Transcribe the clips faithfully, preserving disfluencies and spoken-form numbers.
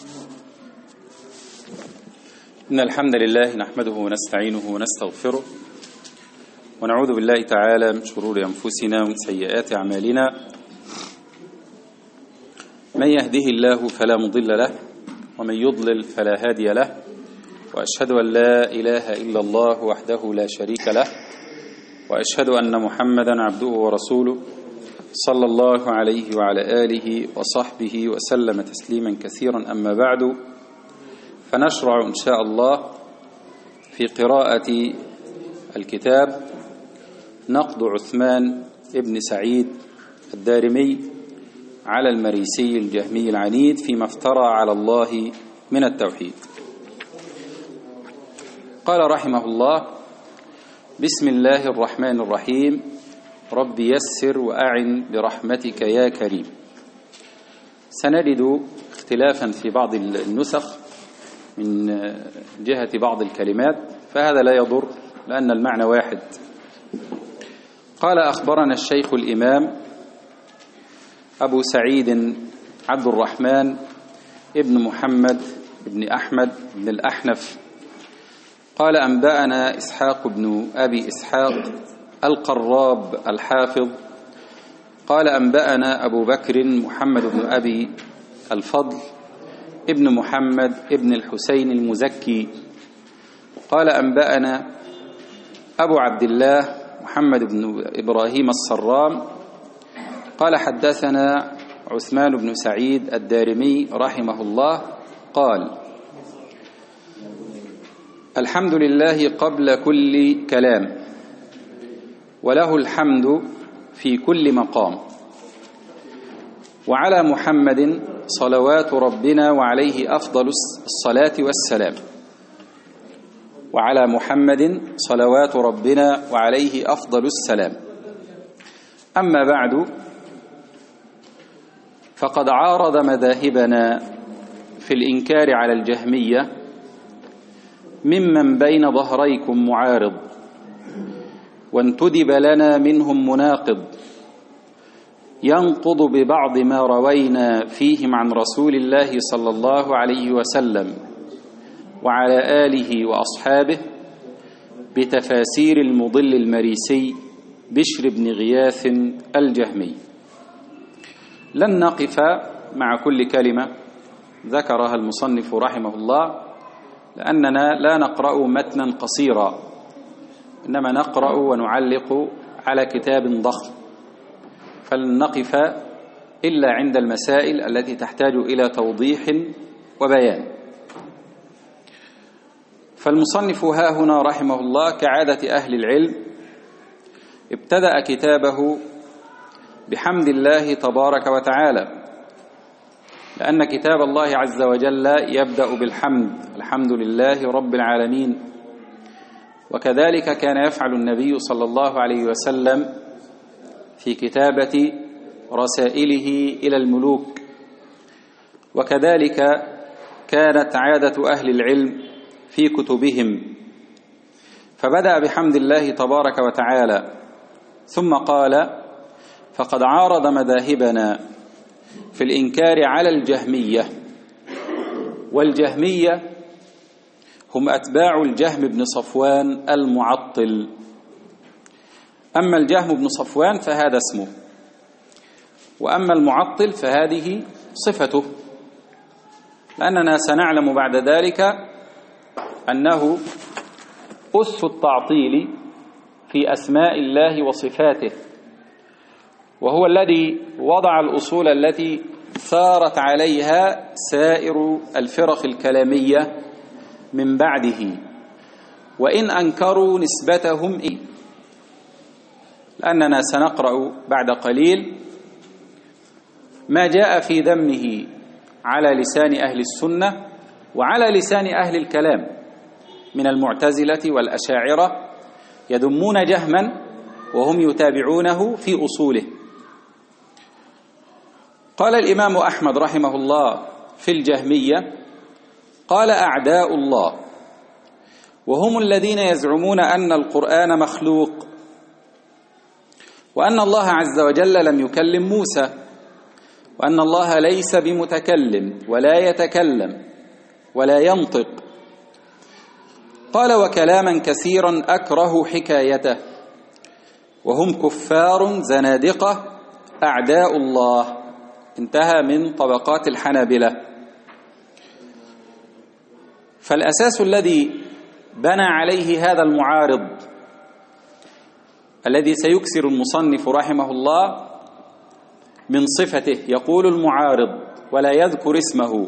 إن الحمد لله نحمده ونستعينه ونستغفره ونعوذ بالله تعالى من شرور أنفسنا ومن سيئات أعمالنا. من يهده الله فلا مضل له ومن يضلل فلا هادي له، وأشهد أن لا إله إلا الله وحده لا شريك له، وأشهد أن محمدا عبده ورسوله صلى الله عليه وعلى آله وصحبه وسلم تسليما كثيرا. أما بعد، فنشرع إن شاء الله في قراءة الكتاب نقد عثمان ابن سعيد الدارمي على المريسي الجهمي العنيد فيما افترى على الله من التوحيد. قال رحمه الله: بسم الله الرحمن الرحيم، رب يسر وأعن برحمتك يا كريم. سنجد اختلافا في بعض النسخ من جهة بعض الكلمات، فهذا لا يضر لأن المعنى واحد. قال: أخبرنا الشيخ الإمام أبو سعيد عبد الرحمن ابن محمد ابن أحمد بن الأحنف قال: أنبأنا إسحاق بن أبي إسحاق القراب الحافظ قال: أنبأنا أبو بكر محمد بن أبي الفضل ابن محمد ابن الحسين المزكي قال: أنبأنا أبو عبد الله محمد بن إبراهيم الصرام قال: حدثنا عثمان بن سعيد الدارمي رحمه الله قال: الحمد لله قبل كل كلام، وله الحمد في كل مقام، وعلى محمد صلوات ربنا وعليه أفضل الصلاة والسلام، وعلى محمد صلوات ربنا وعليه أفضل السلام. أما بعد، فقد عارض مذاهبنا في الإنكار على الجهمية ممن بين ظهريكم معارض، وانتدب لنا منهم مناقض ينقض ببعض ما روينا فيهم عن رسول الله صلى الله عليه وسلم وعلى آله وأصحابه بتفاسير المضل المريسي بشر بن غياث الجهمي. لن نقف مع كل كلمة ذكرها المصنف رحمه الله، لأننا لا نقرأ متنا قصيرا، إنما نقرأ ونعلق على كتاب ضخم، فلن نقف إلا عند المسائل التي تحتاج إلى توضيح وبيان. فالمصنف ها هنا رحمه الله كعادة أهل العلم ابتدأ كتابه بحمد الله تبارك وتعالى، لأن كتاب الله عز وجل يبدأ بالحمد، الحمد لله رب العالمين. وكذلك كان يفعل النبي صلى الله عليه وسلم في كتابة رسائله إلى الملوك، وكذلك كانت عادة أهل العلم في كتبهم. فبدأ بحمد الله تبارك وتعالى، ثم قال: فقد عارض مذاهبنا في الإنكار على الجهمية. والجهمية هم أتباع الجهم بن صفوان المعطل. أما الجهم بن صفوان فهذا اسمه، وأما المعطل فهذه صفته، لأننا سنعلم بعد ذلك أنه أس التعطيل في أسماء الله وصفاته، وهو الذي وضع الأصول التي سارت عليها سائر الفرق الكلامية من بعده، وإن أنكروا نسبتهم إليه. لأننا سنقرأ بعد قليل ما جاء في ذمه على لسان أهل السنة وعلى لسان أهل الكلام من المعتزلة والأشاعرة، يذمون جهما وهم يتابعونه في أصوله. قال الإمام أحمد رحمه الله في الجهمية: قال: أعداء الله، وهم الذين يزعمون أن القرآن مخلوق، وأن الله عز وجل لم يكلم موسى، وأن الله ليس بمتكلم ولا يتكلم ولا ينطق. قال: وكلاما كثيرا أكره حكايته، وهم كفار زنادقة أعداء الله. انتهى من طبقات الحنابلة. فالأساس الذي بنى عليه هذا المعارض الذي سيكسر المصنف رحمه الله من صفته، يقول المعارض ولا يذكر اسمه،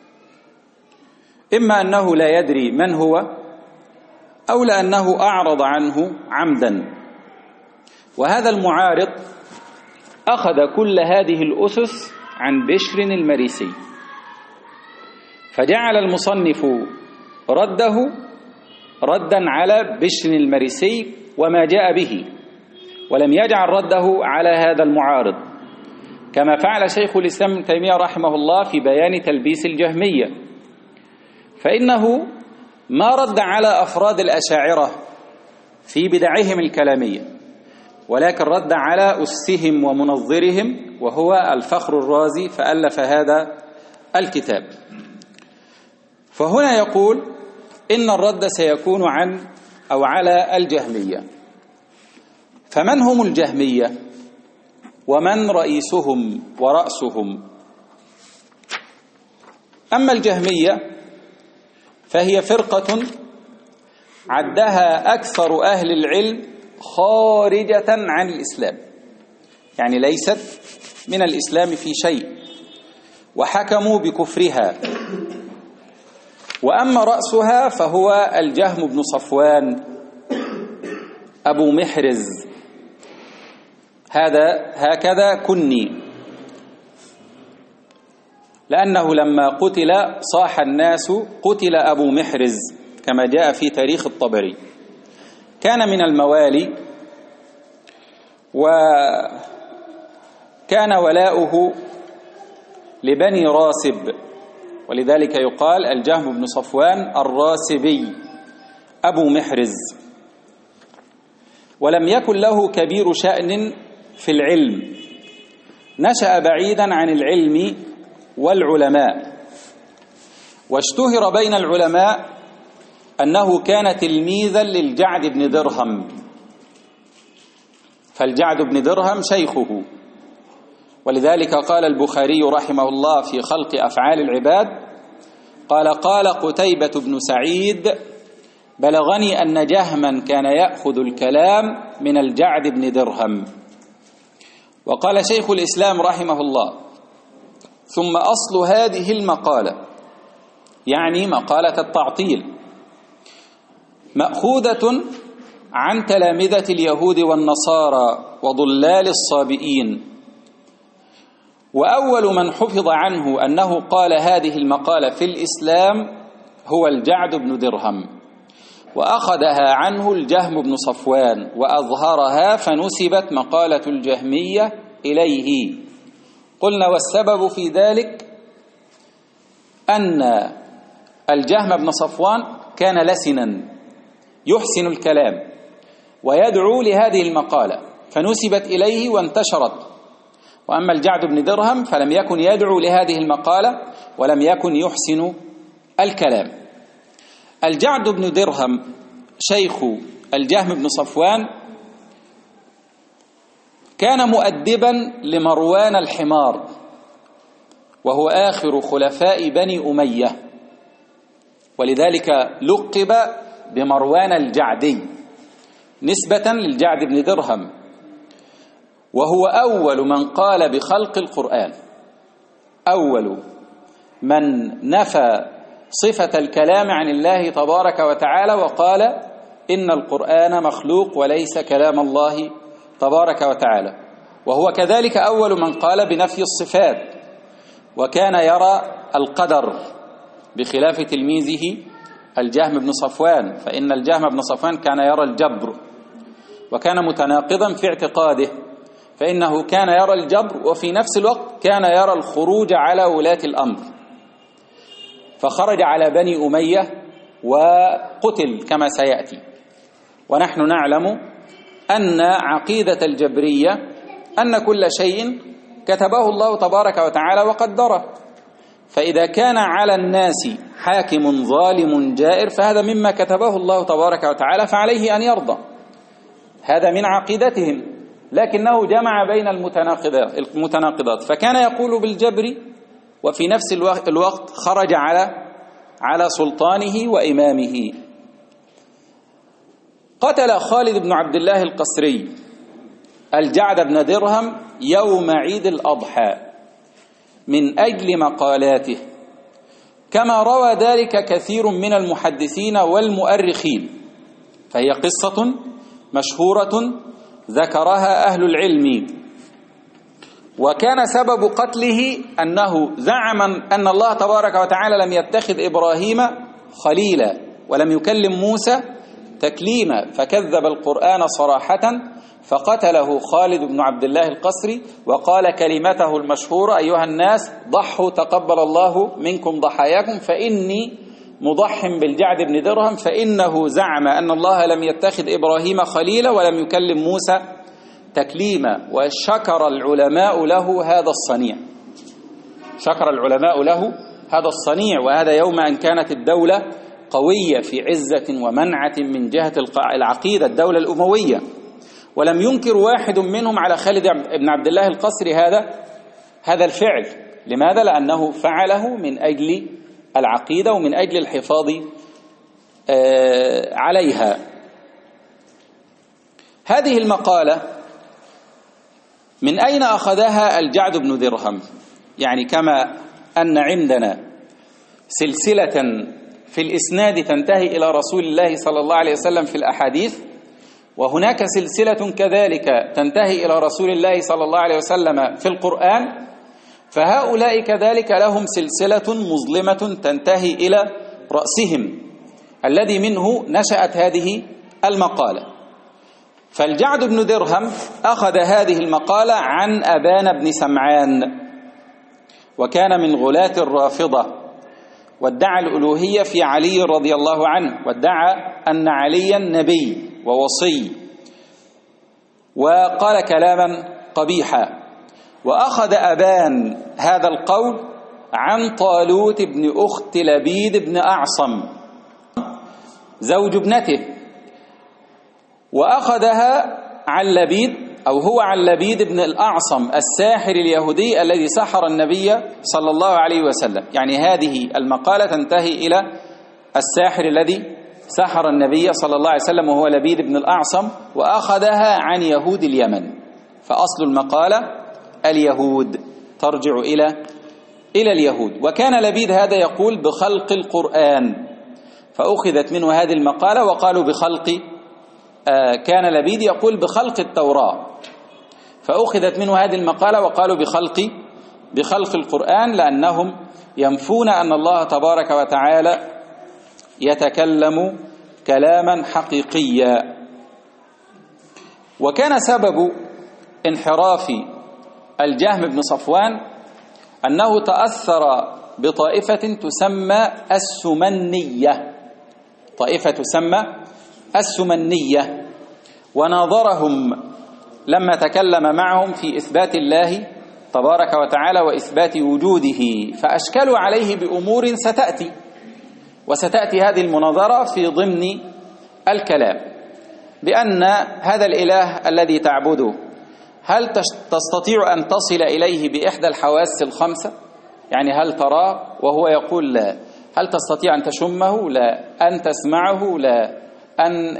إما أنه لا يدري من هو، أو لأنه أعرض عنه عمدا. وهذا المعارض أخذ كل هذه الأسس عن بشر المريسي، فجعل المصنف رده ردا على بشر المريسي وما جاء به، ولم يجعل رده على هذا المعارض، كما فعل شيخ الإسلام ابن تيمية رحمه الله في بيان تلبيس الجهمية، فإنه ما رد على أفراد الأشاعرة في بدعهم الكلامية، ولكن رد على أسهم ومنظرهم، وهو الفخر الرازي، فألف هذا الكتاب. فهنا يقول إن الرد سيكون عن أو على الجهمية. فمن هم الجهمية؟ ومن رئيسهم ورأسهم؟ أما الجهمية فهي فرقة عدها أكثر أهل العلم خارجة عن الإسلام، يعني ليست من الإسلام في شيء، وحكموا بكفرها. وأما رأسها فهو الجهم بن صفوان أبو محرز، هذا هكذا كني، لأنه لما قتل صاح الناس قتل أبو محرز كما جاء في تاريخ الطبري. كان من الموالي، وكان ولاؤه لبني راسب، ولذلك يقال الجهم بن صفوان الراسبي أبو محرز. ولم يكن له كبير شأن في العلم، نشأ بعيدا عن العلم والعلماء، واشتهر بين العلماء أنه كان تلميذا للجعد بن درهم، فالجعد بن درهم شيخه. ولذلك قال البخاري رحمه الله في خلق أفعال العباد، قال: قال قتيبة بن سعيد: بلغني أن جهما كان يأخذ الكلام من الجعد بن درهم. وقال شيخ الإسلام رحمه الله: ثم أصل هذه المقالة، يعني مقالة التعطيل، مأخوذة عن تلامذة اليهود والنصارى وضلال الصابئين. وأول من حفظ عنه أنه قال هذه المقالة في الإسلام هو الجعد بن درهم، وأخذها عنه الجهم بن صفوان وأظهرها، فنسبت مقالة الجهمية إليه. قلنا: والسبب في ذلك أن الجهم بن صفوان كان لسنا يحسن الكلام ويدعو لهذه المقالة، فنسبت إليه وانتشرت. وأما الجعد بن درهم فلم يكن يدعو لهذه المقالة ولم يكن يحسن الكلام. الجعد بن درهم شيخ الجهم بن صفوان كان مؤدبا لمروان الحمار، وهو آخر خلفاء بني أمية، ولذلك لقب بمروان الجعدي نسبة للجعد بن درهم، وهو أول من قال بخلق القرآن، أول من نفى صفة الكلام عن الله تبارك وتعالى وقال إن القرآن مخلوق وليس كلام الله تبارك وتعالى. وهو كذلك أول من قال بنفي الصفات، وكان يرى القدر بخلاف تلميذه الجهم بن صفوان، فإن الجهم بن صفوان كان يرى الجبر، وكان متناقضا في اعتقاده، فإنه كان يرى الجبر وفي نفس الوقت كان يرى الخروج على ولاة الأمر، فخرج على بني أمية وقتل كما سيأتي. ونحن نعلم أن عقيدة الجبرية أن كل شيء كتبه الله تبارك وتعالى وقدره. فإذا كان على الناس حاكم ظالم جائر فهذا مما كتبه الله تبارك وتعالى، فعليه أن يرضى. هذا من عقيدتهم، لكنه جمع بين المتناقضات، فكان يقول بالجبر وفي نفس الوقت خرج على على سلطانه وإمامه. قتل خالد بن عبد الله القسري الجعد بن درهم يوم عيد الأضحى من أجل مقالاته، كما روى ذلك كثير من المحدثين والمؤرخين، فهي قصة مشهورة ذكرها أهل العلم. وكان سبب قتله أنه زعم أن الله تبارك وتعالى لم يتخذ إبراهيم خليلا ولم يكلم موسى تكليما، فكذب القرآن صراحة، فقتله خالد بن عبد الله القسري وقال كلمته المشهورة: أيها الناس ضحوا تقبل الله منكم ضحاياكم، فإني مضح بالجعد بن درهم، فإنه زعم أن الله لم يتخذ إبراهيم خليلا ولم يكلم موسى تكليما. وشكر العلماء له هذا الصنيع، شكر العلماء له هذا الصنيع، وهذا يوم أن كانت الدولة قوية في عزة ومنعة من جهة العقيدة، الدولة الأموية، ولم ينكر واحد منهم على خالد بن عبد الله القسري هذا هذا الفعل. لماذا؟ لأنه فعله من أجل العقيدة ومن أجل الحفاظ عليها. هذه المقالة من أين أخذها الجعد بن درهم؟ يعني كما أن عندنا سلسلة في الإسناد تنتهي إلى رسول الله صلى الله عليه وسلم في الأحاديث، وهناك سلسلة كذلك تنتهي إلى رسول الله صلى الله عليه وسلم في القرآن، فهؤلاء كذلك لهم سلسلة مظلمة تنتهي إلى رأسهم الذي منه نشأت هذه المقالة. فالجعد بن درهم أخذ هذه المقالة عن أبان بن سمعان، وكان من غلاة الرافضة، وادعى الألوهية في علي رضي الله عنه، وادعى أن عليا نبي ووصي، وقال كلاما قبيحا. وأخذ أبان هذا القول عن طالوت بن أخت لبيد بن أعصم زوج ابنته، وأخذها عن لبيد أو هو عن لبيد بن الأعصم الساحر اليهودي الذي سحر النبي صلى الله عليه وسلم. يعني هذه المقالة تنتهي إلى الساحر الذي سحر النبي صلى الله عليه وسلم وهو لبيد بن الأعصم، وأخذها عن يهود اليمن. فأصل المقالة اليهود، ترجع إلى إلى اليهود. وكان لبيد هذا يقول بخلق القرآن، فأخذت منه هذه المقالة وقالوا بخلق آه كان لبيد يقول بخلق التوراة، فأخذت منه هذه المقالة وقالوا بخلق بخلق القرآن، لأنهم ينفون أن الله تبارك وتعالى يتكلم كلاما حقيقيا. وكان سبب انحراف الجهم بن صفوان أنه تأثر بطائفة تسمى السمنية، طائفة تسمى السمنية، وناظرهم لما تكلم معهم في إثبات الله تبارك وتعالى وإثبات وجوده، فأشكلوا عليه بأمور ستأتي، وستأتي هذه المناظرة في ضمن الكلام، بأن هذا الإله الذي تعبده هل تستطيع أن تصل إليه بإحدى الحواس الخمسة؟ يعني هل تراه وهو يقول لا؟ هل تستطيع أن تشمه؟ لا. أن تسمعه؟ لا. أن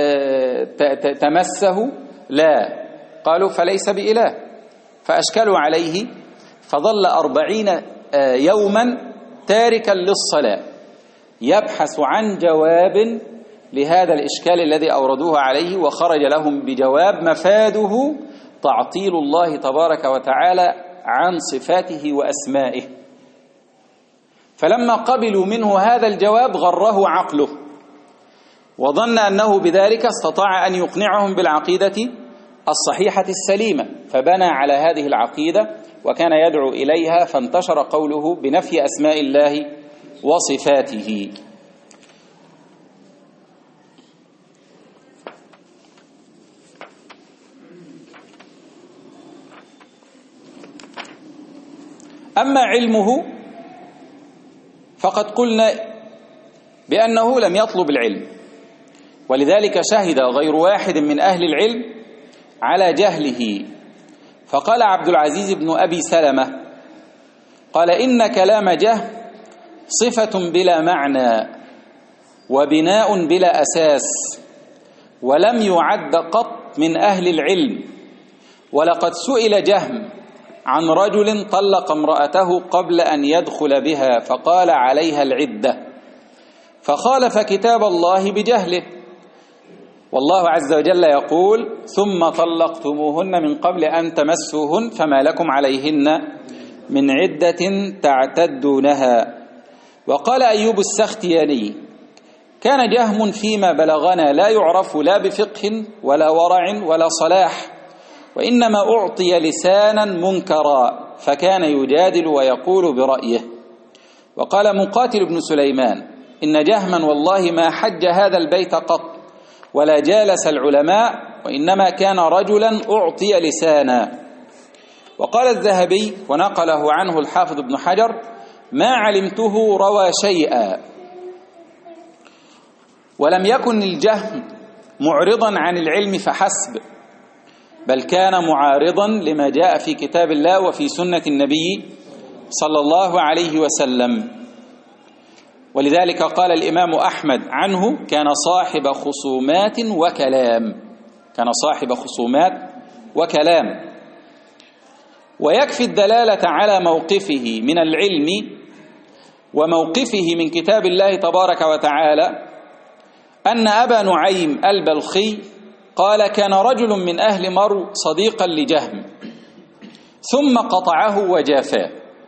تمسه؟ لا. قالوا فليس بإله، فأشكلوا عليه، فظل أربعين يوما تاركا للصلاة يبحث عن جواب لهذا الإشكال الذي أوردوه عليه، وخرج لهم بجواب مفاده تعطيل الله تبارك وتعالى عن صفاته وأسمائه. فلما قبلوا منه هذا الجواب غره عقله، وظن أنه بذلك استطاع أن يقنعهم بالعقيدة الصحيحة السليمة، فبنى على هذه العقيدة وكان يدعو إليها، فانتشر قوله بنفي أسماء الله وصفاته. أما علمه فقد قلنا بأنه لم يطلب العلم، ولذلك شهد غير واحد من أهل العلم على جهله. فقال عبد العزيز بن أبي سلمة قال: إن كلام جهم صفة بلا معنى وبناء بلا أساس، ولم يعد قط من أهل العلم. ولقد سئل جهم عن رجل طلق امرأته قبل أن يدخل بها فقال عليها العدة، فخالف كتاب الله بجهله، والله عز وجل يقول: ثم طلقتموهن من قبل أن تمسوهن فما لكم عليهن من عدة تعتدونها. وقال أيوب السختياني: كان جهم فيما بلغنا لا يعرف لا بفقه ولا ورع ولا صلاح، وإنما أعطي لسانا منكرا فكان يجادل ويقول برأيه. وقال مقاتل بن سليمان: إن جهما والله ما حج هذا البيت قط ولا جالس العلماء، وإنما كان رجلا أعطي لسانا. وقال الذهبي ونقله عنه الحافظ ابن حجر: ما علمته روى شيئا. ولم يكن الجهم معرضا عن العلم فحسب، بل كان معارضا لما جاء في كتاب الله وفي سنة النبي صلى الله عليه وسلم. ولذلك قال الإمام أحمد عنه: كان صاحب خصومات وكلام، كان صاحب خصومات وكلام. ويكفي الدلالة على موقفه من العلم وموقفه من كتاب الله تبارك وتعالى أن أبا نعيم البلخي قال: كان رجل من أهل مرو صديقا لجهم ثم قطعه وجافاه،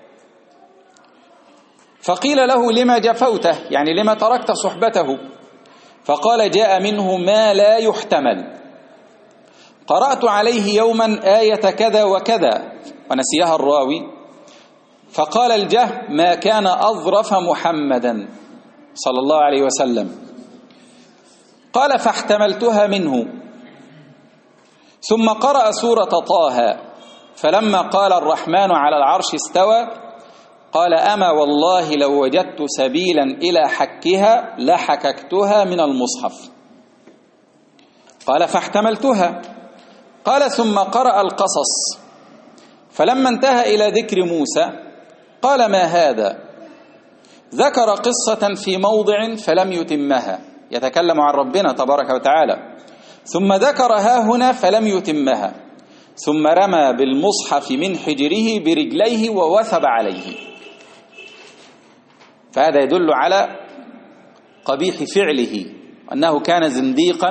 فقيل له: لما جفوته؟ يعني لما تركت صحبته؟ فقال: جاء منه ما لا يحتمل، قرأت عليه يوما آية كذا وكذا، ونسيها الراوي، فقال الجهم: ما كان أظرف محمدا صلى الله عليه وسلم. قال: فاحتملتها منه، ثم قرأ سورة طه، فلما قال الرحمن على العرش استوى قال: أما والله لو وجدت سبيلا إلى حكها لحككتها من المصحف. قال: فاحتملتها. قال: ثم قرأ القصص، فلما انتهى إلى ذكر موسى قال: ما هذا؟ ذكر قصة في موضع فلم يتمها، يتكلم عن ربنا تبارك وتعالى، ثم ذكرها هنا فلم يتمها، ثم رمى بالمصحف من حجره برجليه ووثب عليه. فهذا يدل على قبيح فعله، أنه كان زنديقا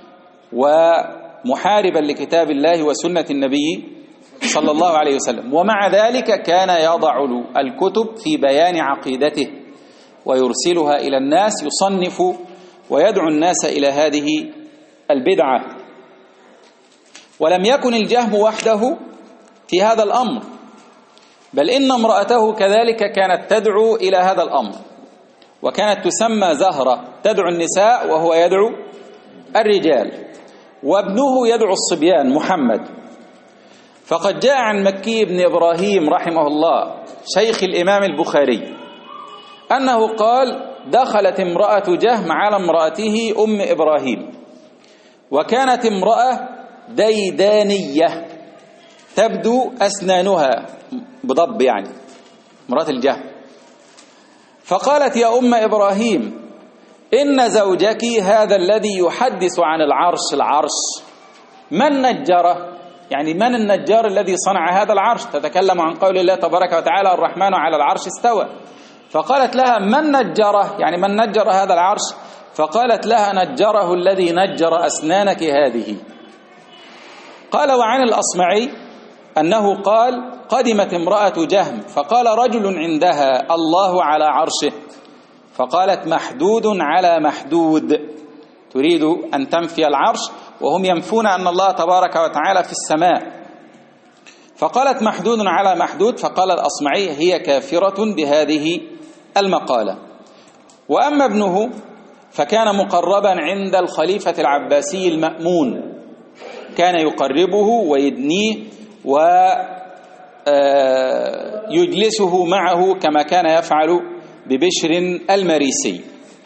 ومحاربا لكتاب الله وسنة النبي صلى الله عليه وسلم، ومع ذلك كان يضع الكتب في بيان عقيدته ويرسلها إلى الناس، يصنف ويدعو الناس إلى هذه البدعة. ولم يكن الجهم وحده في هذا الأمر، بل إن امرأته كذلك كانت تدعو إلى هذا الأمر، وكانت تسمى زهرة، تدعو النساء وهو يدعو الرجال، وابنه يدعو الصبيان محمد. فقد جاء عن مكي بن إبراهيم رحمه الله شيخ الإمام البخاري أنه قال: دخلت امرأة جهم على امرأته أم إبراهيم، وكانت امرأة ديدانية تبدو أسنانها بضب، يعني امرأة الجهم. فقالت: يا أم إبراهيم، إن زوجك هذا الذي يحدث عن العرش العرش من نجره؟ يعني من النجار الذي صنع هذا العرش؟ تتكلم عن قول الله تبارك وتعالى: الرحمن على العرش استوى. فقالت لها: من نجره؟ يعني من نجر هذا العرش؟ فقالت لها: نجره الذي نجر أسنانك هذه. قال وعن الأصمعي أنه قال: قدمت امرأة جهم فقال رجل عندها: الله على عرشه، فقالت: محدود على محدود، تريد أن تنفي العرش وهم ينفون أن الله تبارك وتعالى في السماء. فقالت: محدود على محدود. فقال الأصمعي: هي كافرة بهذه المقالة. وأما ابنه فكان مقربا عند الخليفة العباسي المأمون، كان يقربه ويدنيه ويحب يجلسه معه كما كان يفعل ببشر المريسي.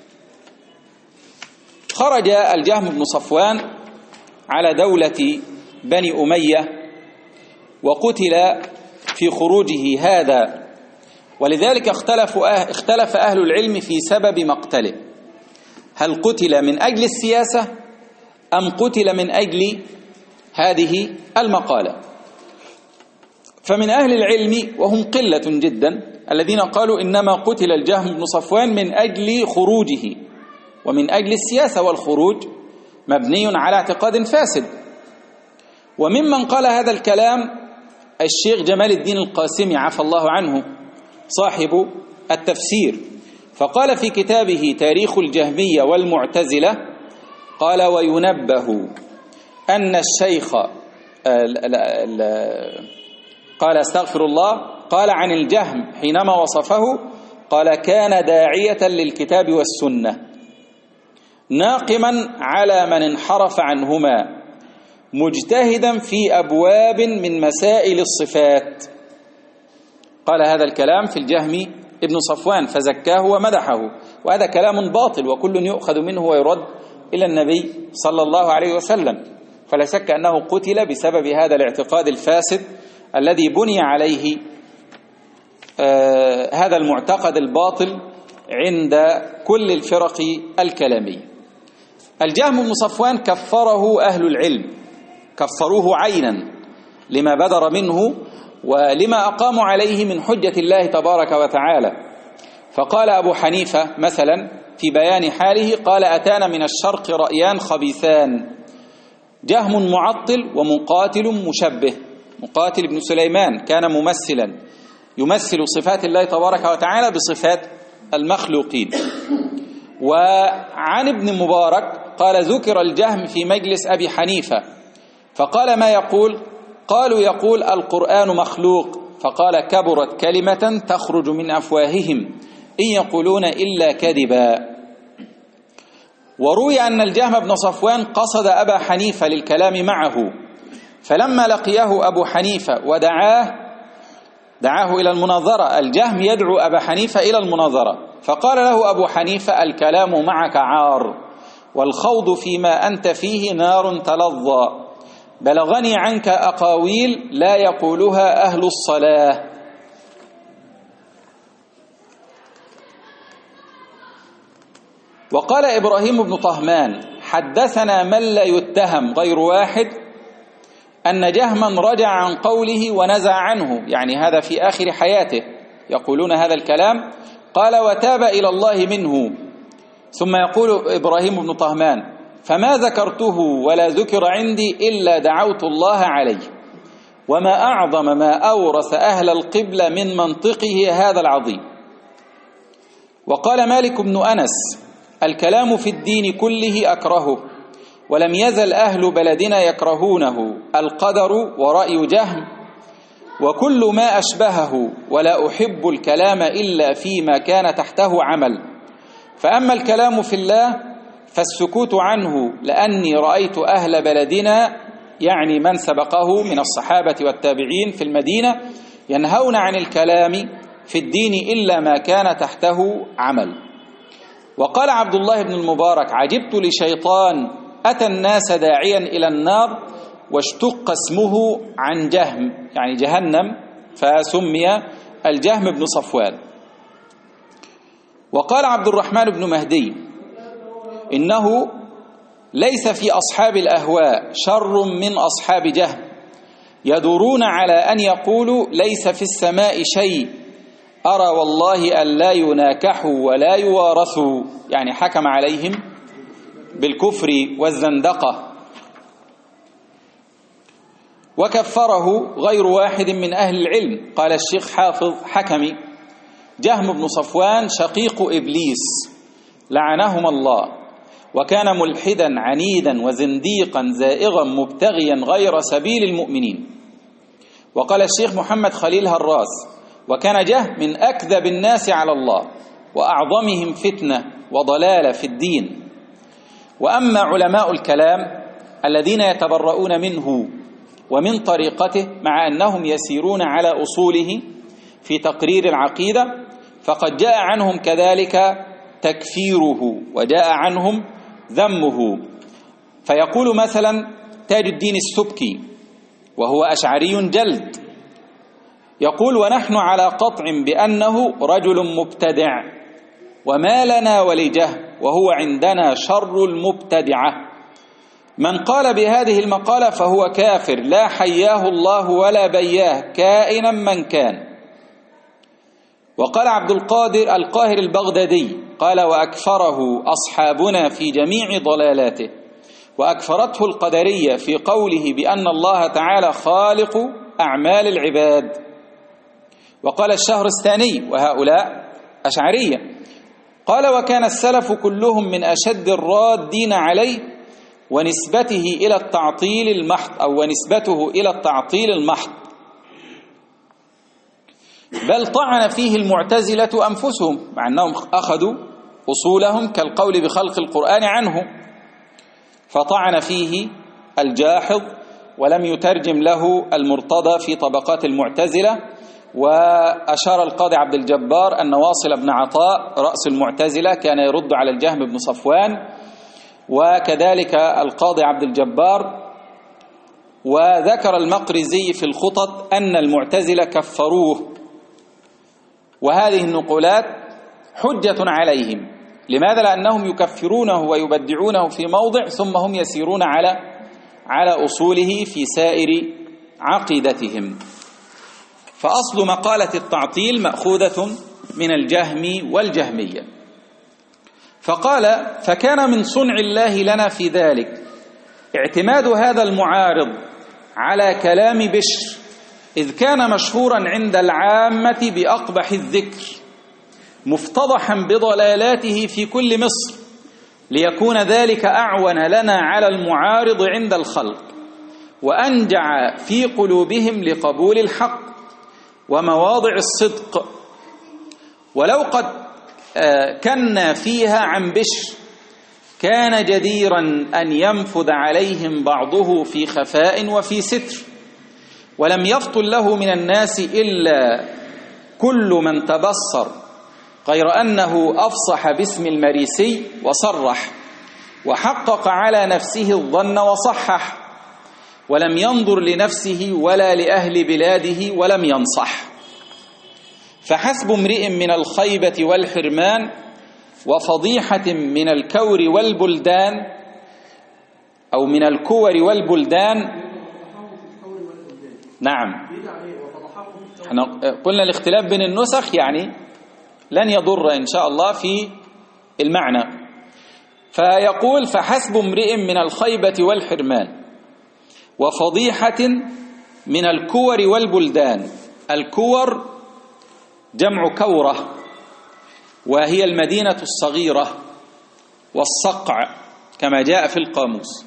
خرج الجهم بن صفوان على دولة بني أمية وقتل في خروجه هذا، ولذلك اختلف أهل العلم في سبب مقتله، هل قتل من أجل السياسة أم قتل من أجل هذه المقالة؟ فمن أهل العلم وهم قلة جدا الذين قالوا إنما قتل الجهم بن صفوان من أجل خروجه ومن أجل السياسة، والخروج مبني على اعتقاد فاسد. وممن قال هذا الكلام الشيخ جمال الدين القاسمي عفى الله عنه صاحب التفسير، فقال في كتابه تاريخ الجهمية والمعتزلة قال: وينبه أن الشيخ ال ال ال قال استغفر الله قال عن الجهم حينما وصفه قال: كان داعية للكتاب والسنة ناقما على من انحرف عنهما مجتهدا في أبواب من مسائل الصفات. قال هذا الكلام في الجهم ابن صفوان فزكاه ومدحه، وهذا كلام باطل وكل يؤخذ منه ويرد إلى النبي صلى الله عليه وسلم، فلا شك أنه قتل بسبب هذا الاعتقاد الفاسد الذي بني عليه آه هذا المعتقد الباطل عند كل الفرق الكلامية. الجهم بن صفوان كفره أهل العلم، كفروه عينا لما بدر منه ولما أقاموا عليه من حجة الله تبارك وتعالى. فقال أبو حنيفة مثلا في بيان حاله قال: أتانا من الشرق رأيان خبيثان، جهم معطل ومقاتل مشبه. مقاتل بن سليمان كان ممثلا يمثل صفات الله تبارك وتعالى بصفات المخلوقين. وعن ابن مبارك قال: ذكر الجهم في مجلس أبي حنيفة فقال: ما يقول؟ قالوا: يقول القرآن مخلوق. فقال: كبرت كلمة تخرج من أفواههم إن يقولون إلا كذبا. وروي أن الجهم بن صفوان قصد أبا حنيفة للكلام معه، فلما لقيه أبو حنيفة ودعاه دعاه إلى المناظرة، الجهم يدعو أبا حنيفة إلى المناظرة، فقال له أبو حنيفة: الكلام معك عار، والخوض فيما أنت فيه نار تلظى، بلغني عنك أقاويل لا يقولها أهل الصلاة. وقال إبراهيم بن طهمان: حدثنا من لا يتهم غير واحد أن جهما رجع عن قوله ونزع عنه، يعني هذا في آخر حياته يقولون هذا الكلام. قال: وتاب إلى الله منه. ثم يقول إبراهيم بن طهمان: فما ذكرته ولا ذكر عندي إلا دعوت الله عليه، وما أعظم ما أورث أهل القبلة من منطقه هذا العظيم. وقال مالك بن أنس: الكلام في الدين كله أكرهه، ولم يزل أهل بلدنا يكرهونه، القدر ورأي جهم وكل ما أشبهه، ولا أحب الكلام إلا فيما كان تحته عمل، فأما الكلام في الله فالسكوت عنه، لأني رأيت أهل بلدنا يعني من سبقه من الصحابة والتابعين في المدينة ينهون عن الكلام في الدين إلا ما كان تحته عمل. وقال عبد الله بن المبارك: عجبت لشيطان أتى الناس داعيا إلى النار واشتق اسمه عن جهم، يعني جهنم، فسمي الجهم بن صفوان. وقال عبد الرحمن بن مهدي: إنه ليس في أصحاب الأهواء شر من أصحاب جهم، يدورون على أن يقولوا ليس في السماء شيء، أرى والله أن لا يناكحوا ولا يوارثوا، يعني حكم عليهم بالكفر والزندقة. وكفره غير واحد من أهل العلم. قال الشيخ حافظ حكمي: جهم بن صفوان شقيق إبليس لعنهما الله، وكان ملحدا عنيدا وزنديقا زائغا مبتغيا غير سبيل المؤمنين. وقال الشيخ محمد خليل هراس: وكان جهم من أكذب الناس على الله وأعظمهم فتنة وضلالة في الدين. وأما علماء الكلام الذين يتبرؤون منه ومن طريقته مع أنهم يسيرون على أصوله في تقرير العقيدة، فقد جاء عنهم كذلك تكفيره وجاء عنهم ذمه. فيقول مثلا تاج الدين السبكي وهو أشعري جلد، يقول: ونحن على قطع بأنه رجل مبتدع وما لنا ولجه وهو عندنا شر المبتدعة. من قال بهذه المقالة فهو كافر لا حياه الله ولا بياه كائنا من كان. وقال عبد القادر القاهر البغدادي قال: وأكفره أصحابنا في جميع ضلالاته، وأكفرته القدرية في قوله بأن الله تعالى خالق أعمال العباد. وقال الشهرستاني وهؤلاء أشعرية قال: وكان السلف كلهم من أشد الرادين عليه ونسبته إلى التعطيل المحض أو ونسبته إلى التعطيل المحض، بل طعن فيه المعتزلة أنفسهم مع أنهم أخذوا أصولهم كالقول بخلق القرآن عنه، فطعن فيه الجاحظ ولم يترجم له المرتضى في طبقات المعتزلة. وأشار القاضي عبد الجبار أن واصل بن عطاء رأس المعتزلة كان يرد على الجهم بن صفوان، وكذلك القاضي عبد الجبار. وذكر المقرزي في الخطط أن المعتزلة كفروه، وهذه النقولات حجة عليهم. لماذا؟ لأنهم يكفرونه ويبدعونه في موضع ثم هم يسيرون على على أصوله في سائر عقيدتهم. فأصل مقالة التعطيل مأخوذة من الجهم والجهمية. فقال: فكان من صنع الله لنا في ذلك اعتماد هذا المعارض على كلام بشر، إذ كان مشهورا عند العامة بأقبح الذكر مفتضحا بضلالاته في كل مصر، ليكون ذلك أعون لنا على المعارض عند الخلق وأنجع في قلوبهم لقبول الحق ومواضع الصدق. ولو قد كنا فيها عن بشر كان جديرا أن ينفذ عليهم بعضه في خفاء وفي ستر، ولم يفطن له من الناس إلا كل من تبصر، غير أنه أفصح باسم المريسي وصرح وحقق على نفسه الظن وصحح، ولم ينظر لنفسه ولا لأهل بلاده ولم ينصح. فحسب امرئ من الخيبة والحرمان وفضيحة من الكور والبلدان أو من الكور والبلدان. نعم، احنا قلنا الاختلاف بين النسخ يعني لن يضر إن شاء الله في المعنى. فيقول: فحسب امرئ من الخيبة والحرمان وفضيحة من الكور والبلدان. الكور جمع كورة، وهي المدينة الصغيرة والصقع كما جاء في القاموس.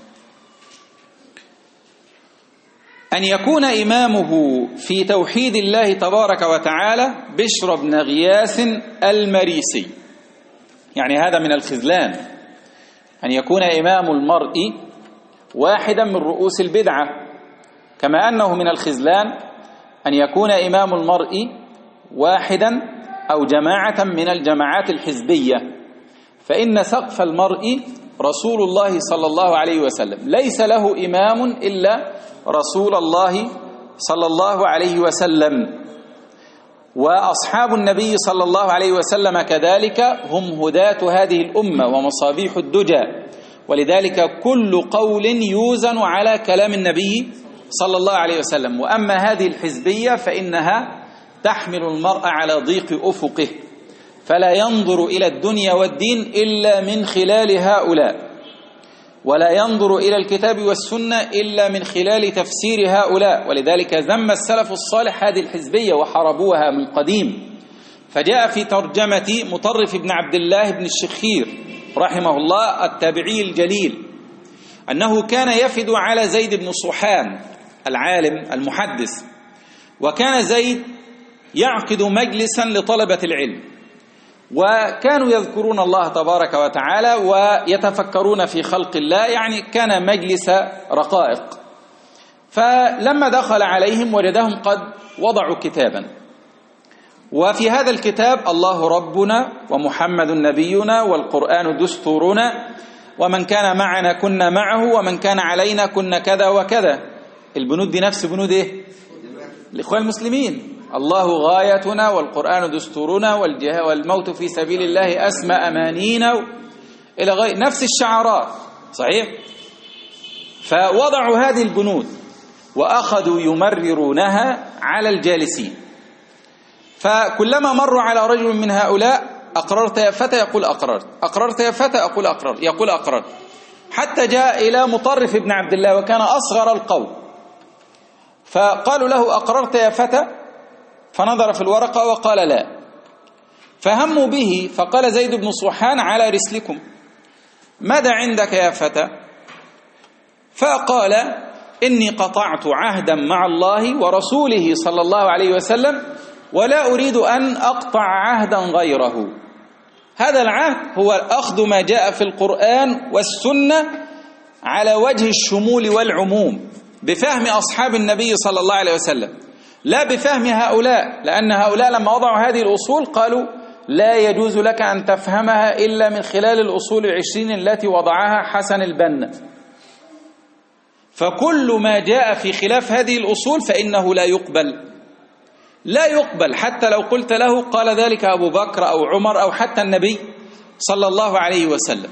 أن يكون إمامه في توحيد الله تبارك وتعالى بشر بن غياث المريسي، يعني هذا من الخذلان، أن يكون إمام المرء واحدا من رؤوس البدعة، كما أنه من الخذلان أن يكون إمام المرء واحدا أو جماعة من الجماعات الحزبية، فإن سقف المرء رسول الله صلى الله عليه وسلم، ليس له إمام إلا رسول الله صلى الله عليه وسلم. وأصحاب النبي صلى الله عليه وسلم كذلك هم هداة هذه الأمة ومصابيح الدجى، ولذلك كل قول يوزن على كلام النبي صلى الله عليه وسلم. وأما هذه الحزبية فإنها تحمل المرء على ضيق أفقه، فلا ينظر إلى الدنيا والدين إلا من خلال هؤلاء، ولا ينظر إلى الكتاب والسنة إلا من خلال تفسير هؤلاء. ولذلك ذم السلف الصالح هذه الحزبية وحاربوها من قديم. فجاء في ترجمة مطرف بن عبد الله بن الشخير رحمه الله التابعي الجليل أنه كان يفد على زيد بن صحان العالم المحدث، وكان زيد يعقد مجلسا لطلبة العلم، وكانوا يذكرون الله تبارك وتعالى ويتفكرون في خلق الله، يعني كان مجلس رقائق. فلما دخل عليهم وجدهم قد وضعوا كتابا، وفي هذا الكتاب الله ربنا ومحمد نبينا والقرآن دستورنا ومن كان معنا كنا معه ومن كان علينا كنا كذا وكذا. البنود دي نفس بنود ايه؟ الإخوان المسلمين. الله غايتنا والقرآن دستورنا والموت في سبيل الله أسمى أمانينا إلى غير نفس الشعارات. صحيح؟ فوضعوا هذه البنود وأخذوا يمررونها على الجالسين، فكلما مروا على رجل من هؤلاء أقررت يا فتى يقول أقررت، أقررت يا فتى أقول أقررت، يقول أقررت، حتى جاء إلى مطرف بن عبد الله وكان أصغر القوم، فقالوا له أقررت يا فتى؟ فنظر في الورقة وقال لا، فهموا به، فقال زيد بن صوحان على رسلكم ماذا عندك يا فتى؟ فقال إني قطعت عهدا مع الله ورسوله صلى الله عليه وسلم ولا أريد أن أقطع عهدا غيره. هذا العهد هو أخذ ما جاء في القرآن والسنة على وجه الشمول والعموم بفهم أصحاب النبي صلى الله عليه وسلم، لا بفهم هؤلاء، لأن هؤلاء لما وضعوا هذه الأصول قالوا لا يجوز لك أن تفهمها إلا من خلال الأصول العشرين التي وضعها حسن البنا، فكل ما جاء في خلاف هذه الأصول فإنه لا يقبل، لا يقبل حتى لو قلت له قال ذلك أبو بكر أو عمر أو حتى النبي صلى الله عليه وسلم.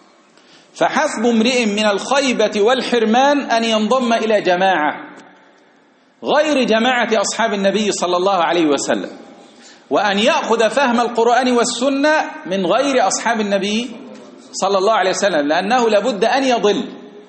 فحسب امرئ من الخيبة والحرمان أن ينضم إلى جماعة غير جماعة أصحاب النبي صلى الله عليه وسلم، وأن يأخذ فهم القرآن والسنة من غير أصحاب النبي صلى الله عليه وسلم، لأنه لابد أن يضل.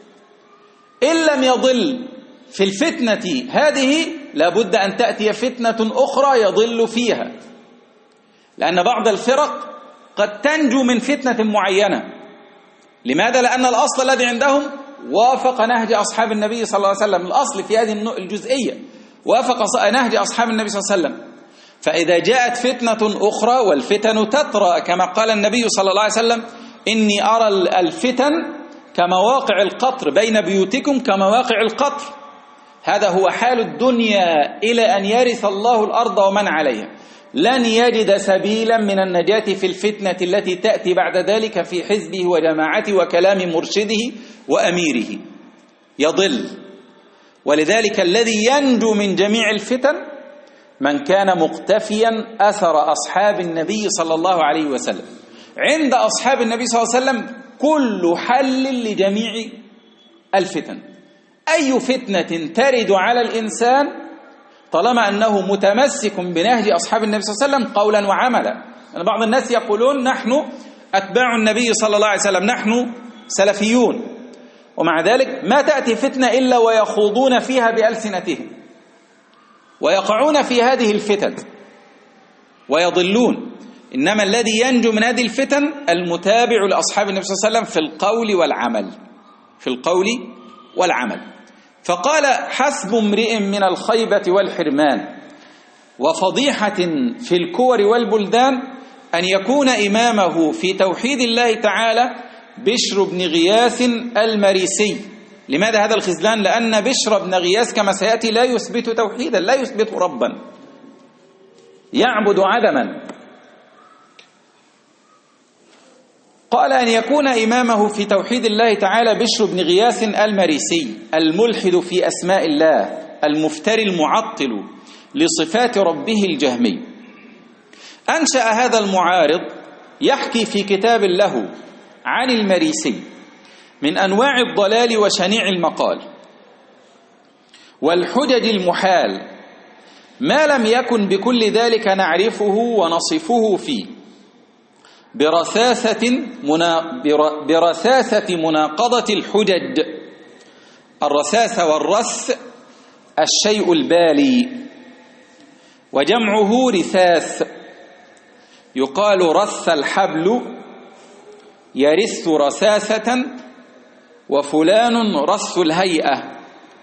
إن لم يضل في الفتنة هذه لابد أن تأتي فتنة أخرى يضل فيها، لأن بعض الفرق قد تنجو من فتنة معينة. لماذا؟ لأن الأصل الذي عندهم وافق نهج أصحاب النبي صلى الله عليه وسلم، الأصل في هذه الجزئية وافق نهج أصحاب النبي صلى الله عليه وسلم. فإذا جاءت فتنة أخرى، والفتن تترى كما قال النبي صلى الله عليه وسلم إني أرى الفتن كمواقع القطر بين بيوتكم كمواقع القطر، هذا هو حال الدنيا إلى أن يرث الله الأرض ومن عليها، لن يجد سبيلا من النجاة في الفتنة التي تأتي بعد ذلك في حزبه وجماعته وكلام مرشده وأميره، يضل. ولذلك الذي ينجو من جميع الفتن من كان مقتفيا أثر أصحاب النبي صلى الله عليه وسلم. عند أصحاب النبي صلى الله عليه وسلم كل حل لجميع الفتن، أي فتنة ترد على الإنسان طالما أنه متمسك بنهج أصحاب النبي صلى الله عليه وسلم قولا وعملا. يعني بعض الناس يقولون نحن أتباع النبي صلى الله عليه وسلم، نحن سلفيون، ومع ذلك ما تأتي فتنة إلا ويخوضون فيها بألسنتهم ويقعون في هذه الفتن ويضلون. إنما الذي ينجو من هذه الفتن المتابع لأصحاب النبي صلى الله عليه وسلم في القول والعمل، في القول والعمل. فقال حسب امرئ من الخيبة والحرمان وفضيحة في الكور والبلدان أن يكون إمامه في توحيد الله تعالى بشر بن غياث المريسي. لماذا هذا الخذلان؟ لأن بشر بن غياث كما سيأتي لا يثبت توحيدا، لا يثبت ربا، يعبد عدما. قال أن يكون إمامه في توحيد الله تعالى بشر بن غياث المريسي الملحد في أسماء الله المفتري المعطل لصفات ربه الجهمي. أنشأ هذا المعارض يحكي في كتاب له عن المريسي من أنواع الضلال وشنيع المقال والحجج المحال ما لم يكن بكل ذلك نعرفه ونصفه فيه برثاثة منا برثاثة مناقضة الحجج. الرثاثة والرث الشيء البالي، وجمعه رثاث، يقال رث الحبل يرث رثاثة وفلان رث الهيئة.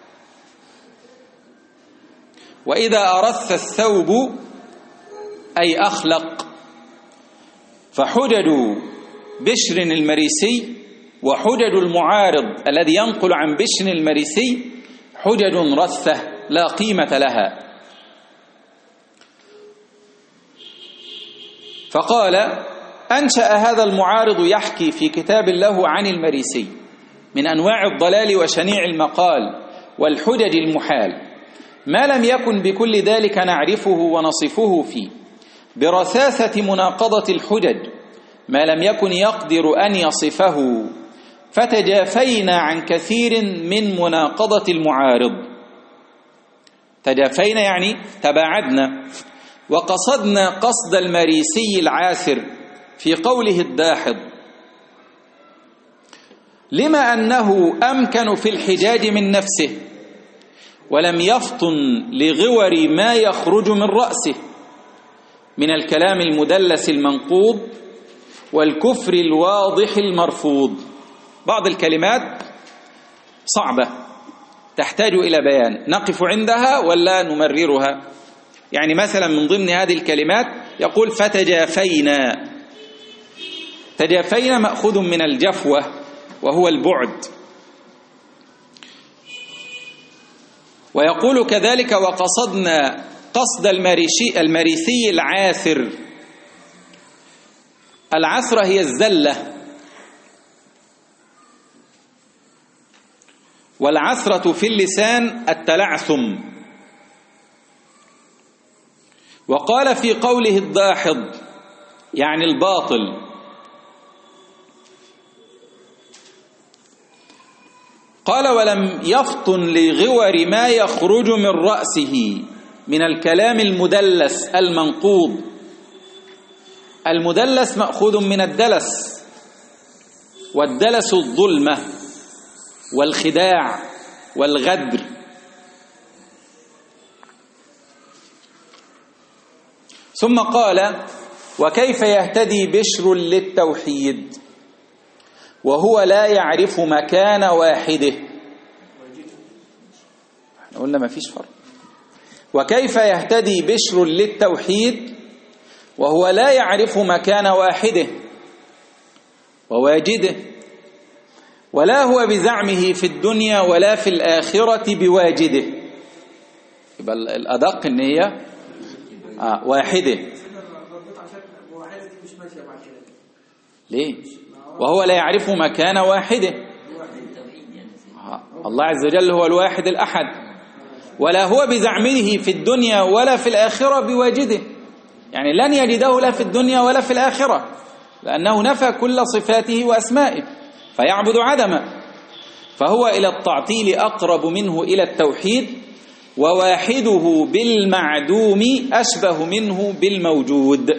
وإذا أرث الثوب أي أخلق. فحجج بشر المريسي وحجج المعارض الذي ينقل عن بشر المريسي حجج رثة لا قيمة لها. فقال: أنشأ هذا المعارض يحكي في كتاب له عن المريسي من أنواع الضلال وشنيع المقال والحجج المحال ما لم يكن بكل ذلك نعرفه ونصفه فيه، برثاثة مناقضة الحجج ما لم يكن يقدر أن يصفه، فتجافينا عن كثير من مناقضة المعارض. تجافينا يعني تباعدنا، وقصدنا قصد المريسي العاثر في قوله الداحض: لما أنه أمكن في الحجاج من نفسه ولم يفطن لغور ما يخرج من رأسه من الكلام المدلس المنقوض والكفر الواضح المرفوض. بعض الكلمات صعبة تحتاج إلى بيان، نقف عندها ولا نمررها؟ يعني مثلا من ضمن هذه الكلمات يقول: فتجافينا. تجافينا مأخوذ من الجفوة وهو البعد. ويقول كذلك: وقصدنا قصد المريشي المريثي العاثر. العثرة هي الزلة، والعثرة في اللسان التلعثم. وقال في قوله الداحض يعني الباطل: قال: ولم يفطن لغور ما يخرج من رأسه من الكلام المدلس المنقوض. المدلس مأخوذ من الدلس، والدلس الظلمة والخداع والغدر. ثم قال: وكيف يهتدي بشر للتوحيد وهو لا يعرف مكان واحده. احنا قلنا ما فيش فرق. وكيف يهتدي بشر للتوحيد وهو لا يعرف مكان واحده وواجده، ولا هو بزعمه في الدنيا ولا في الآخرة بواجده. يبقى الأدق إن هي آه واحده. ليه؟ وهو لا يعرف مكان واحده. آه. الله عز وجل هو الواحد الأحد، ولا هو بزعمه في الدنيا ولا في الآخرة بواجده، يعني لن يجده لا في الدنيا ولا في الآخرة، لأنه نفى كل صفاته وأسمائه فيعبد عدما. فهو إلى التعطيل أقرب منه إلى التوحيد، وواحده بالمعدوم أشبه منه بالموجود.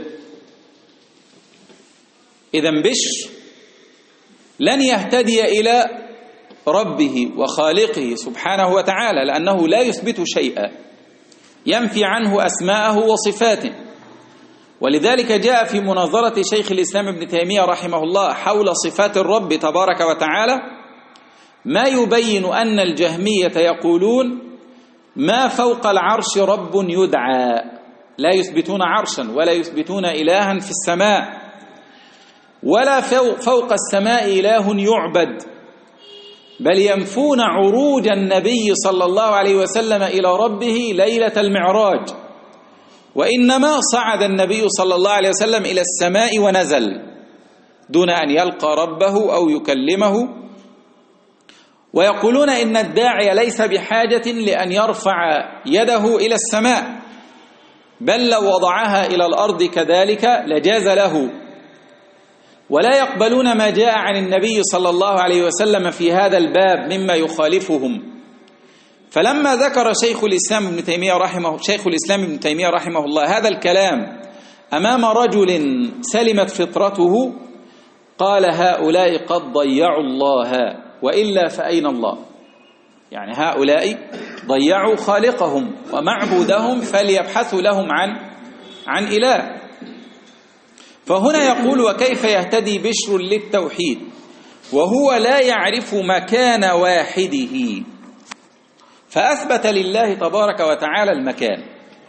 إذن بشر لن يهتدي إلى ربه وخالقه سبحانه وتعالى، لأنه لا يثبت شيئا، ينفي عنه أسماءه وصفاته. ولذلك جاء في مناظرة شيخ الإسلام ابن تيمية رحمه الله حول صفات الرب تبارك وتعالى ما يبين أن الجهمية يقولون ما فوق العرش رب يدعى، لا يثبتون عرشا ولا يثبتون إلها في السماء، ولا فوق السماء إله يعبد، بل ينفون عروج النبي صلى الله عليه وسلم إلى ربه ليلة المعراج، وإنما صعد النبي صلى الله عليه وسلم إلى السماء ونزل دون أن يلقى ربه أو يكلمه. ويقولون إن الداعي ليس بحاجة لأن يرفع يده إلى السماء، بل لو وضعها إلى الأرض كذلك لجاز له. ولا يقبلون ما جاء عن النبي صلى الله عليه وسلم في هذا الباب مما يخالفهم. فلما ذكر شيخ الإسلام ابن تيمية رحمه شيخ الإسلام ابن تيمية رحمه الله هذا الكلام أمام رجل سلمت فطرته، قال: هؤلاء قد ضيعوا الله، وإلا فأين الله؟ يعني هؤلاء ضيعوا خالقهم ومعبودهم، فليبحثوا لهم عن عن إله. فهنا يقول: وكيف يهتدي بشر للتوحيد وهو لا يعرف مكان واحده. فأثبت لله تبارك وتعالى المكان.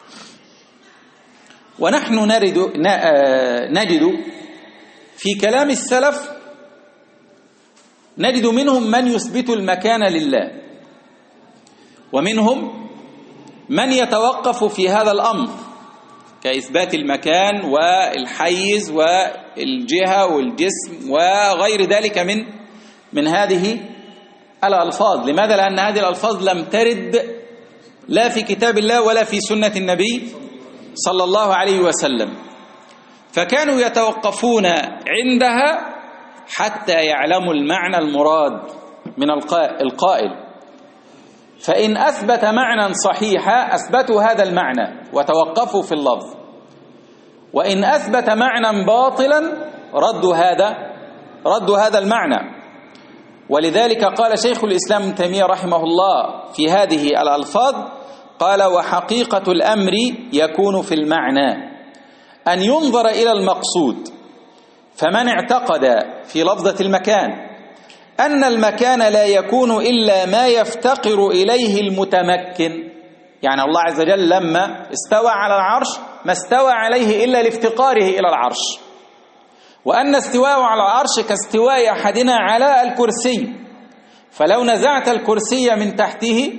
ونحن نرد نجد في كلام السلف نجد منهم من يثبت المكان لله، ومنهم من يتوقف في هذا الأمر كإثبات المكان والحيز والجهة والجسم وغير ذلك من من هذه الألفاظ. لماذا؟ لأن هذه الألفاظ لم ترد لا في كتاب الله ولا في سنة النبي صلى الله عليه وسلم، فكانوا يتوقفون عندها حتى يعلموا المعنى المراد من القائل. فإن أثبت معنى صحيحا أثبتوا هذا المعنى وتوقفوا في اللفظ، وإن أثبت معنى باطلا ردوا هذا ردوا هذا المعنى. ولذلك قال شيخ الإسلام ابن تيمية رحمه الله في هذه الألفاظ، قال: وحقيقة الأمر يكون في المعنى أن ينظر إلى المقصود، فمن اعتقد في لفظة المكان أن المكان لا يكون إلا ما يفتقر إليه المتمكن، يعني الله عز وجل لما استوى على العرش ما استوى عليه إلا لافتقاره إلى العرش، وأن استواءه على العرش كاستواء أحدنا على الكرسي، فلو نزعت الكرسي من تحته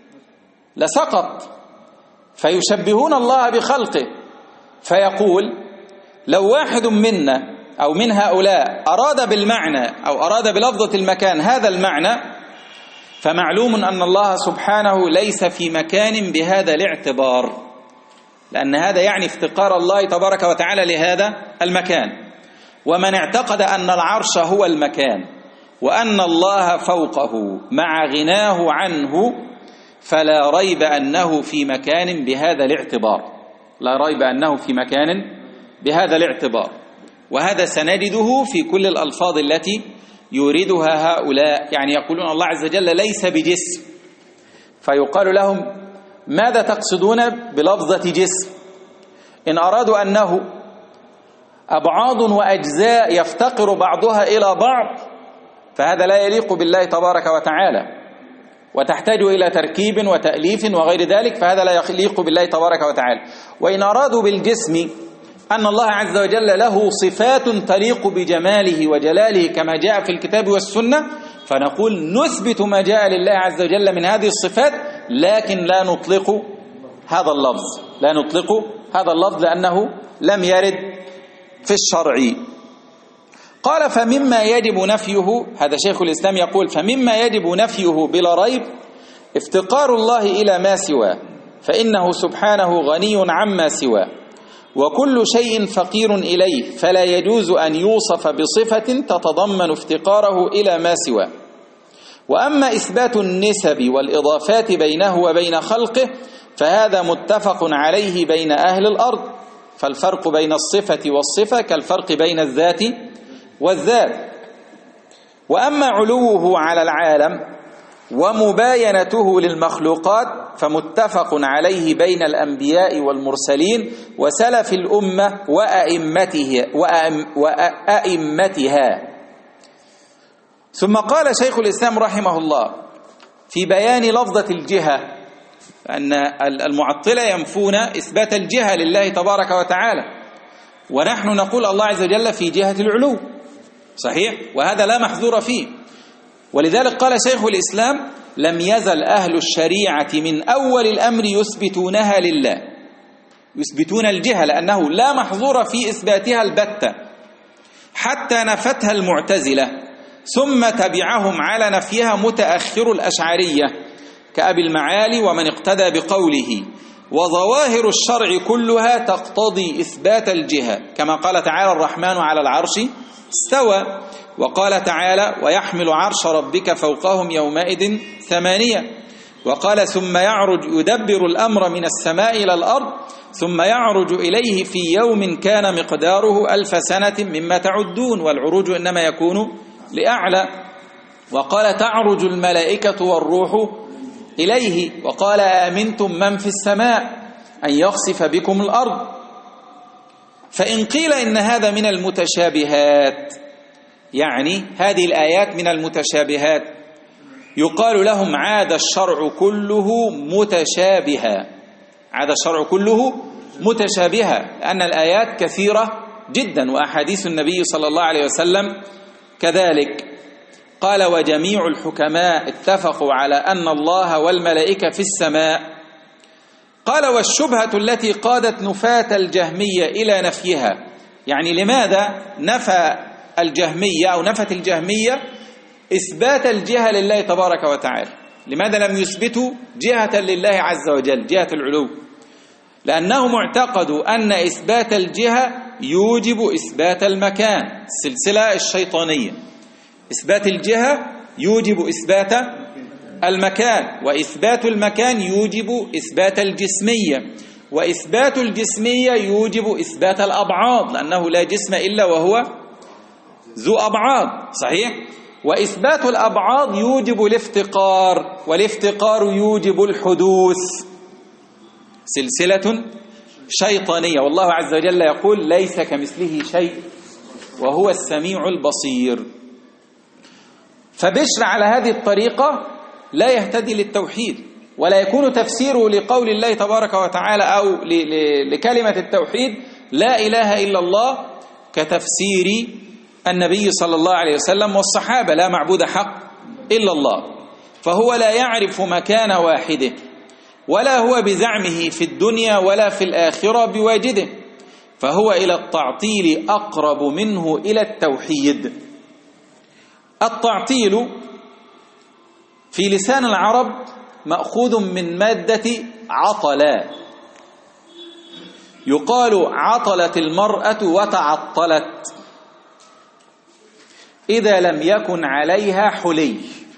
لسقط. فيشبهون الله بخلقه، فيقول لو واحد منا أو من هؤلاء أراد بالمعنى أو أراد بلفظة المكان هذا المعنى، فمعلوم أن الله سبحانه ليس في مكان بهذا الاعتبار، لأن هذا يعني افتقار الله تبارك وتعالى لهذا المكان. ومن اعتقد أن العرش هو المكان وأن الله فوقه مع غناه عنه فلا ريب أنه في مكان بهذا الاعتبار، لا ريب أنه في مكان بهذا الاعتبار. وهذا سنجده في كل الألفاظ التي يريدها هؤلاء، يعني يقولون الله عز وجل ليس بجسم، فيقال لهم ماذا تقصدون بلفظة جسم؟ إن أرادوا أنه أبعاض وأجزاء يفتقر بعضها إلى بعض فهذا لا يليق بالله تبارك وتعالى، وتحتاج إلى تركيب وتأليف وغير ذلك، فهذا لا يليق بالله تبارك وتعالى. وإن أرادوا بالجسم أن الله عز وجل له صفات تليق بجماله وجلاله كما جاء في الكتاب والسنة، فنقول نثبت ما جاء لله عز وجل من هذه الصفات، لكن لا نطلق هذا اللفظ لا نطلق هذا اللفظ لأنه لم يرد في الشرع. قال: فمما يجب نفيه، هذا شيخ الإسلام يقول: فمما يجب نفيه بلا ريب افتقار الله إلى ما سواه، فإنه سبحانه غني عما سواه، وكل شيء فقير إليه، فلا يجوز أن يوصف بصفة تتضمن افتقاره إلى ما سواه. وأما إثبات النسب والإضافات بينه وبين خلقه فهذا متفق عليه بين أهل الأرض، فالفرق بين الصفة والصفة كالفرق بين الذات والذات. وأما علوه على العالم ومباينته للمخلوقات فمتفق عليه بين الأنبياء والمرسلين وسلف الأمة وأئمته وأئمتها. ثم قال شيخ الإسلام رحمه الله في بيان لفظة الجهة، أن المعطلة ينفون إثبات الجهة لله تبارك وتعالى، ونحن نقول الله عز وجل في جهة العلو، صحيح، وهذا لا محذور فيه. ولذلك قال شيخ الإسلام: لم يزل أهل الشريعة من أول الأمر يثبتونها لله، يثبتون الجهة لأنه لا محظور في إثباتها البتة، حتى نفتها المعتزلة، ثم تبعهم على نفيها متأخر الأشعرية كأبي المعالي ومن اقتدى بقوله: وظواهر الشرع كلها تقتضي إثبات الجهة، كما قال تعالى: الرحمن على العرش استوى، وقال تعالى: ويحمل عرش ربك فوقهم يومئذ ثمانية، وقال: ثم يعرج يدبر الأمر من السماء إلى الأرض ثم يعرج إليه في يوم كان مقداره ألف سنة مما تعدون، والعروج إنما يكون لأعلى، وقال: تعرج الملائكة والروح إليه، وقال: آمنتم من في السماء أن يخسف بكم الأرض. فإن قيل إن هذا من المتشابهات، يعني هذه الآيات من المتشابهات، يقال لهم: عاد الشرع كله متشابها، عاد الشرع كله متشابها، لأن الآيات كثيرة جدا وأحاديث النبي صلى الله عليه وسلم كذلك. قال وجميع الحكماء اتفقوا على أن الله والملائكة في السماء. قال والشبهة التي قادت نفاة الجهمية إلى نفيها، يعني لماذا نفى الجهمية أو نفت الجهمية إثبات الجهة لله تبارك وتعالى؟ لماذا لم يثبتوا جهة لله عز وجل، جهة العلو؟ لأنهم اعتقدوا أن إثبات الجهة يوجب إثبات المكان، السلسلة الشيطانية. إثبات الجهة يوجب إثبات المكان، وإثبات المكان يوجب إثبات الجسمية، وإثبات الجسمية يوجب إثبات الأبعاض، لأنه لا جسم إلا وهو ذو أبعاض، صحيح؟ وإثبات الأبعاض يوجب الافتقار، والافتقار يوجب الحدوث، سلسلة شيطانية. والله عز وجل يقول ليس كمثله شيء وهو السميع البصير. فبشر على هذه الطريقة لا يهتدي للتوحيد، ولا يكون تفسيره لقول الله تبارك وتعالى أو لكلمة التوحيد لا إله إلا الله كتفسير النبي صلى الله عليه وسلم والصحابة لا معبود حق إلا الله. فهو لا يعرف مكان واحده، ولا هو بزعمه في الدنيا ولا في الآخرة بواجده، فهو إلى التعطيل أقرب منه إلى التوحيد. التعطيل في لسان العرب مأخوذ من مادة عطلا، يقال عطلت المرأة وتعطلت إذا لم يكن عليها حلي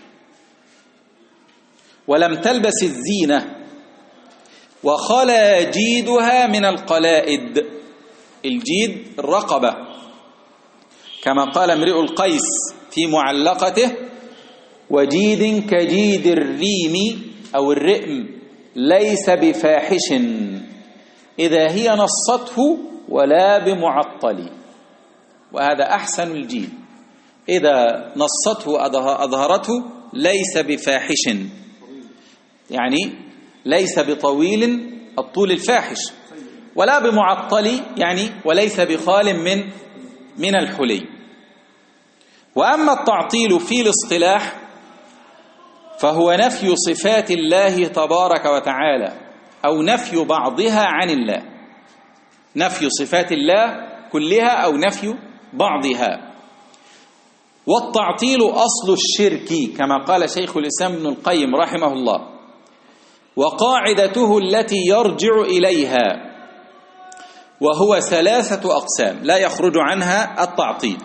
ولم تلبس الزينة وخلا جيدها من القلائد. الجيد الرقبة، كما قال امرئ القيس في معلقته وجيد كجيد الريم أو الرئم ليس بفاحش إذا هي نصته ولا بمعطل. وهذا أحسن الجيد، إذا نصته أظهرته ليس بفاحش، يعني ليس بطويل الطول الفاحش، ولا بمعطل يعني وليس بخال من من الحلي. وأما التعطيل في الاصطلاح فهو نفي صفات الله تبارك وتعالى أو نفي بعضها عن الله، نفي صفات الله كلها أو نفي بعضها. والتعطيل أصل الشرك كما قال شيخ الإسلام ابن القيم رحمه الله، وقاعدته التي يرجع إليها، وهو ثلاثة أقسام لا يخرج عنها التعطيل.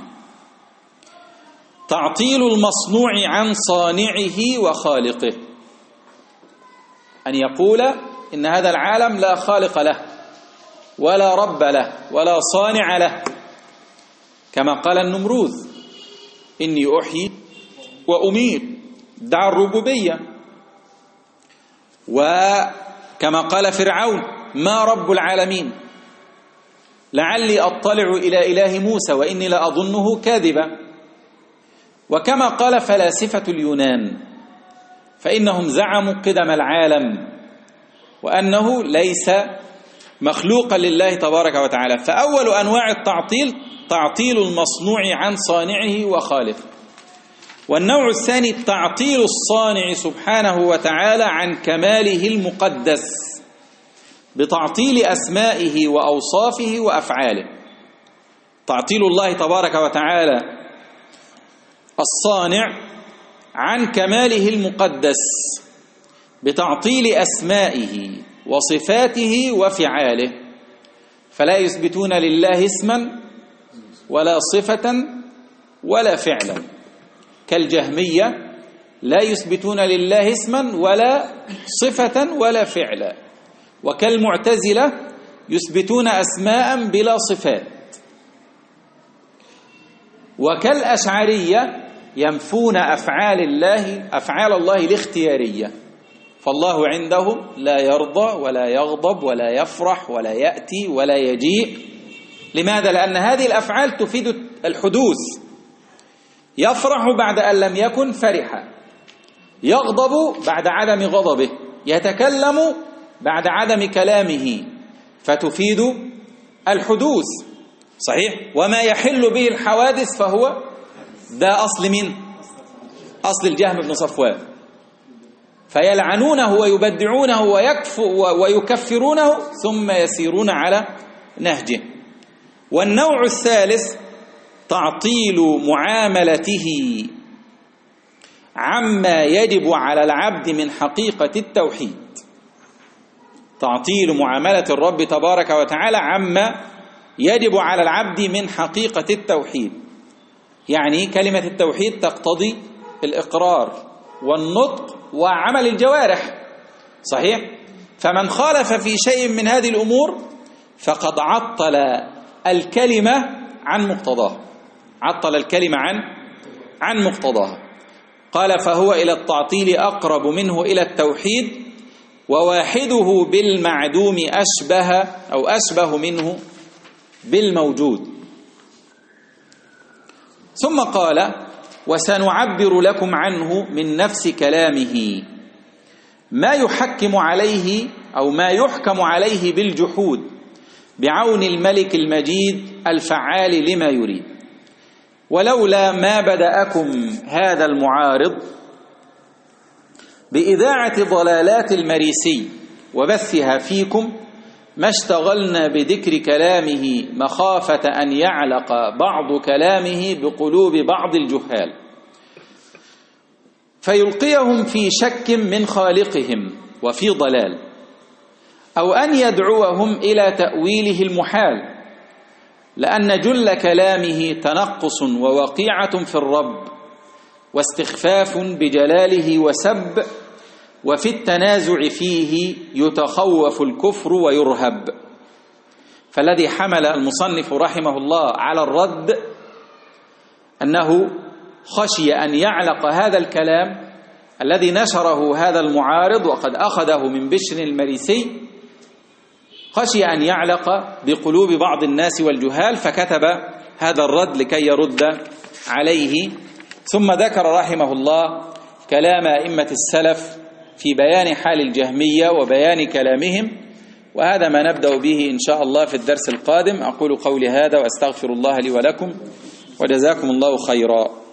تعطيل المصنوع عن صانعه وخالقه، أن يقول إن هذا العالم لا خالق له ولا رب له ولا صانع له، كما قال النمروذ إني أحيي وأميت، ادعى الربوبية. وكما قال فرعون ما رب العالمين، لعلي أطلع إلى إله موسى وإني لأظنه كاذبا. وكما قال فلاسفة اليونان فإنهم زعموا قدم العالم وأنه ليس مخلوقا لله تبارك وتعالى. فأول أنواع التعطيل تعطيل المصنوع عن صانعه وخالقه. والنوع الثاني تعطيل الصانع سبحانه وتعالى عن كماله المقدس بتعطيل أسمائه وأوصافه وأفعاله. تعطيل الله تبارك وتعالى الصانع عن كماله المقدس بتعطيل أسمائه وصفاته وفعاله، فلا يثبتون لله اسما ولا صفة ولا فعلا، كالجهمية لا يثبتون لله اسما ولا صفة ولا فعلا، وكالمعتزلة يثبتون أسماء بلا صفات، وكالأشعرية ينفون أفعال الله أفعال الله الاختيارية. فالله عندهم لا يرضى ولا يغضب ولا يفرح ولا يأتي ولا يجيء. لماذا؟ لأن هذه الأفعال تفيد الحدوث. يفرح بعد أن لم يكن فرحا، يغضب بعد عدم غضبه، يتكلم بعد عدم كلامه، فتفيد الحدوث، صحيح؟ وما يحل به الحوادث فهو ده أصل من أصل الجهم بن صفوان، فيلعنونه ويبدعونه ويكفرونه ثم يسيرون على نهجه. والنوع الثالث تعطيل معاملته عما يجب على العبد من حقيقة التوحيد، تعطيل معاملة الرب تبارك وتعالى عما يجب على العبد من حقيقة التوحيد. يعني كلمة التوحيد تقتضي الإقرار والنطق وعمل الجوارح، صحيح؟ فمن خالف في شيء من هذه الأمور فقد عطل الكلمة عن مقتضاها، عطل الكلمة عن عن مقتضاها. قال فهو إلى التعطيل أقرب منه إلى التوحيد، وواحده بالمعدوم أشبه أو أشبه منه بالموجود. ثم قال وسنعبر لكم عنه من نفس كلامه ما يحكم عليه أو ما يحكم عليه بالجحود بعون الملك المجيد الفعال لما يريد. ولولا ما بدأكم هذا المعارض بإذاعة ضلالات المريسي وبثها فيكم ما اشتغلنا بذكر كلامه مخافة أن يعلق بعض كلامه بقلوب بعض الجهال فيلقيهم في شك من خالقهم وفي ضلال، أو أن يدعوهم إلى تأويله المحال، لأن جل كلامه تنقص ووقيعة في الرب واستخفاف بجلاله وسب، وفي التنازع فيه يتخوف الكفر ويرهب. فالذي حمل المصنف رحمه الله على الرد أنه خشي أن يعلق هذا الكلام الذي نشره هذا المعارض وقد أخذه من بشر المريسي، خشي أن يعلق بقلوب بعض الناس والجهال، فكتب هذا الرد لكي يرد عليه. ثم ذكر رحمه الله كلام أئمة السلف في بيان حال الجهمية وبيان كلامهم، وهذا ما نبدأ به إن شاء الله في الدرس القادم. أقول قولي هذا وأستغفر الله لي ولكم، وجزاكم الله خيرا.